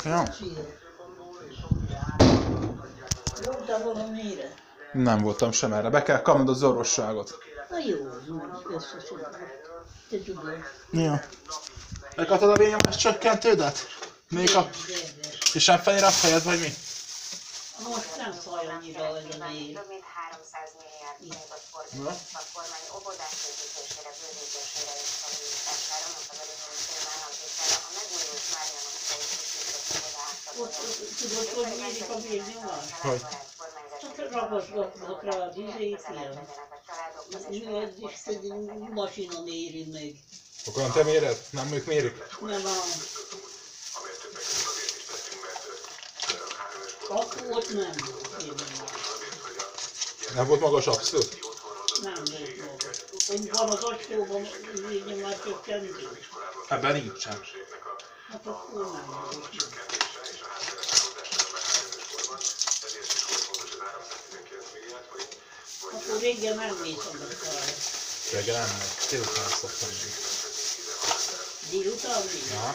Ja. Voltál valamire? Nem voltam sem erre. Be kell kapnod az orvosságot. Na jó, összeszedve. Te tudod. Ja. Megkaptad a vényomás csökkentődet? Még a... És nem fenyér a fejed, vagy mi? Most nem faj annyira ez a név. Több mint 300 milliárd forintot fordított a kormány óvodás építésére, bővítésére és felújítására, mondta belügyminisztérium államtitkára a megújult Márianos fejlesztését Tudod, hogy mérik a vérnyomást? Hogy? Hát ragaszgatnak rá az izét, ilyen. Mi az is, hogy masina méri meg. Akkor nem te méred? Nem ők mérik? Nem ám. Akkor ott nem volt vérnyomás. Nem volt magas abszolút? Nem volt maga. Hogy van az acskóban vérnyomás csökkentő? Ebben nincsen. Hát akkor nem volt. Akkor régen nem mész a beszállra. Reggel nem megy. Délután szoktam menni. Délután még? Ja.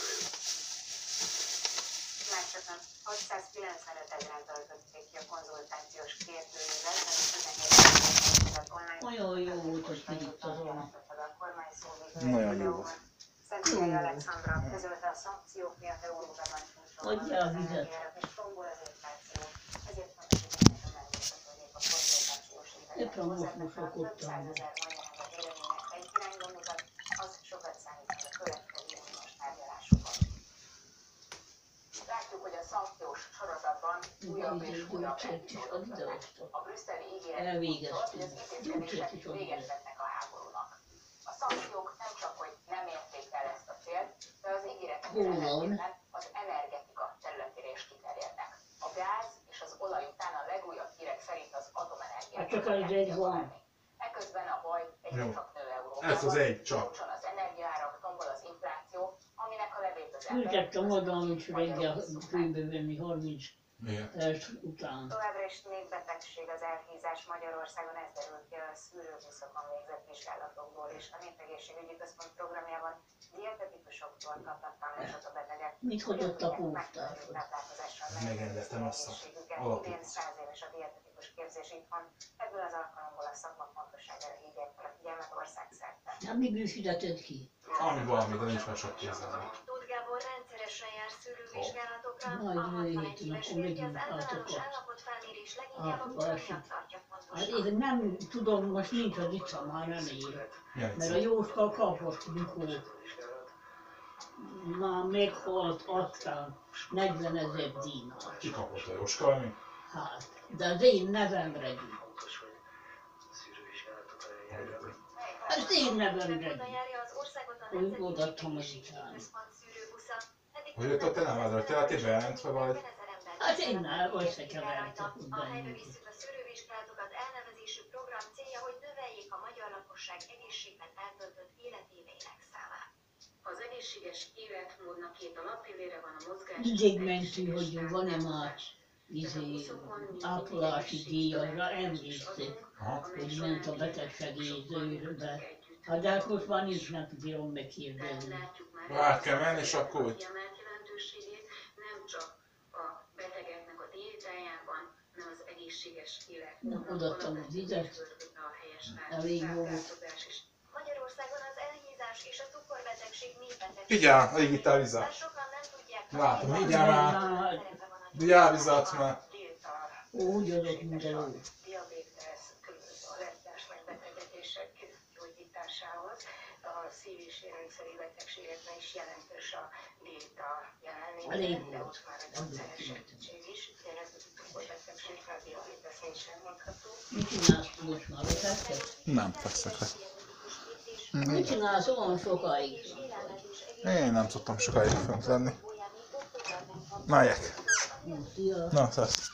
Már csak 695 ezeren töltötték ki a konzultációs kérdőívet, amit 17 online. Olyan jó volt, hogy kidiktatolna. A kormány Nagyon jó volt. Szentgyörgyi Alexandra közölte a szankciók miatt euróban Adjál vizet. és tombol az infláció. Ezért fontos, hogy mindenki megmutatódjék a konzultációs Éppen most mosakodtam. 500 000 magyarának vélemények egy irányba mutat, az sokat számít a következő uniós tárgyalásokon. Látjuk, hogy a szankciós sorozatban újabb és újabb epizódok. A brüsszeli ígéret, hogy az intézkedések véget vetnek a háborúnak. A szankciók nem csak, hogy nem érték el ezt a célt, de az ígéretek ellentétben az energetika területére is kiterjednek. A gáz és az olaj után a legújabb hírek szerint az atomenergia. Hát csak az egy van. Eközben a baj egyre csak nő Európában. Ez az egy csak. Csúcson az energiaárak, tombol az infláció, aminek a levét az Ültettem oda, amit reggel főbe venni 30 Miért? perc után. Továbbra is népbetegség az elhízás Magyarországon, ez derül ki a szűrőbuszokon végzett vizsgálatokból, és a Népegészségügyi Központ programjában dietetikusokról kapnak tanácsot a betegek. Mit hagyott a póttársad? Megrendeztem azt a Idén alapot. 100 éves a dietetikus képzés itthon, ebből az alkalomból a szakma fontosságára hívják fel a figyelmet országszerte. Nem még fizetett ki? Ami valami, de nincs már sok kézzel. Tóth Gábor rendszeresen jár szűrővizsgálatokra, Majd a 61 héten, éves akkor férfi az megint általános átokat. állapotfelmérés leginkább a Akkor kor esik. miatt tartja Hát fontosnak. én nem tudom, most nincs az itt, már nem ér. Milyen Mert a Jóska kapott, mikor már meghalt, aztán 40 000 dinár. Ki kapott a Jóska, mi? Hát, de az én nevemre gyűjt. Az én nevemre gyűjt. Hogy odaadtam az icsán. Hogy ott a te nevadra, te hát bejelentve vagy? Hát én nem, összekevertek ott A helybe bennünket. visszük a szűrővizsgálatokat elnevezésű program célja, hogy növeljék a magyar lakosság egészségben eltöltött életéveinek számát. Az egészséges életmódnak két alappillére van a mozgás. Mindig mentünk, hogy van-e már ápolási díjra, emlékszik, Aha. hogy ment a betegsegélyzőbe. Hát de hát most már nincs, nem bírom megkérdezni. Át kell menni, és akkor úgy. Kiemelt jelentőségét nem csak a betegeknek a diétájában, hanem az egészséges életmódnak. Na, odaadtam a vizet, elég volt. Magyarországon az elhízás és a cukorbetegség népbetegség. Figyelj, alig itt elvizet. Sokan nem tudják, Látom, hogy vigyál már. Vigyál vizet, mert... Úgy adott, mint a jó. Diabétesz, alletás megbetegedések gyógyításához, a szív- és érrendszeri betegségekben is jelentős a diéta jelenléte. Elég De volt. ott már a gyógyszeres segítség is, tényleg a cukorbetegség, a diabéteszre is elmondható. Mit csinálsz most már, letetted? Nem fekszek le. Mit csinálsz olyan sokáig? Én nem tudtam sokáig fönt lenni. Megyek. Szia! Na, szesz.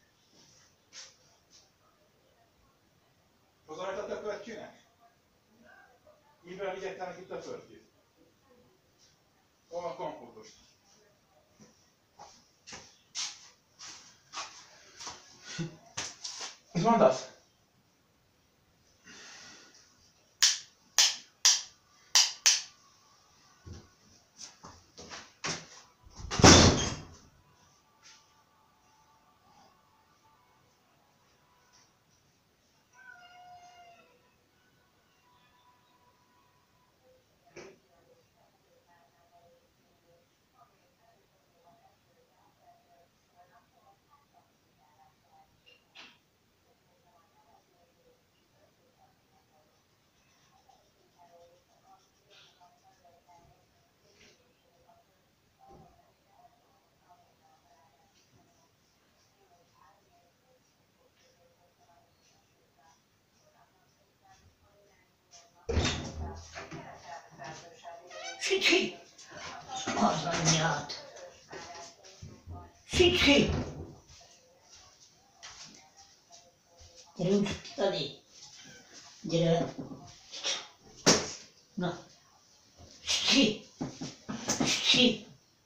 Hozzájött a többet kinek? adják neki töpörkét. Hol a kompótos? Mit mondasz? Sicsi! Az anyját! Sicsi! Gyere úgy, Adi! Gyere! Na! Sicsi! Sicsi!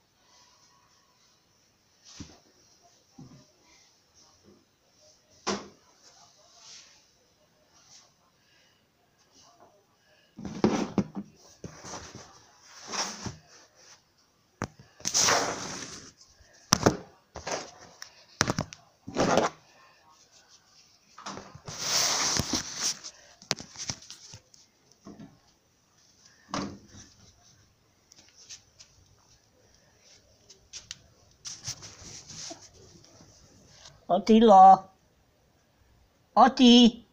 Attila! Ati!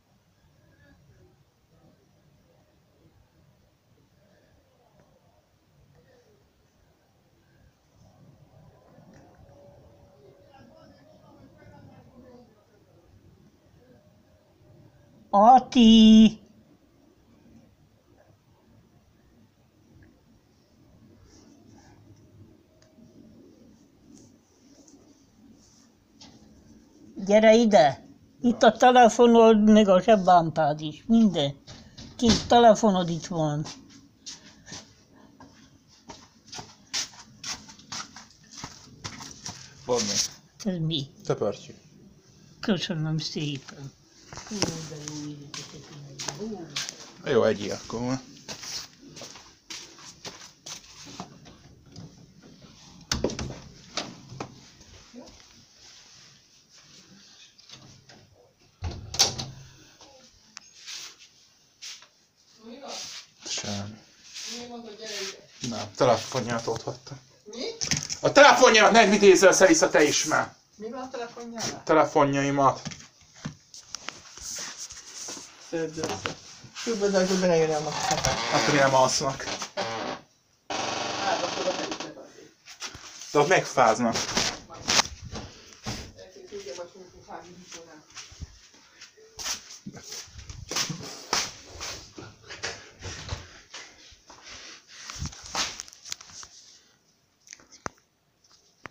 Ati! Gyere ide! Itt a telefonod, meg a zseblámpád is, minden. Két telefonod itt van. Van még. Ez mi? Töpörtyű. Köszönöm szépen. Hú, de jó ízleteket minden. Jó, egyél akkor van. Semmi. Nem, telefonját ott hagyta. Mi? A telefonját nem idézel, Szeriza, te is már. Mi van a telefonjánál? Telefonjaimat. Szedd össze. Különben, hogy belejön el magát. Hát, hogy nem alsznak. Hát, akkor a megütnek azért. De ott megfáznak. Elkészítjük, vagy fogjuk hágni viszonál.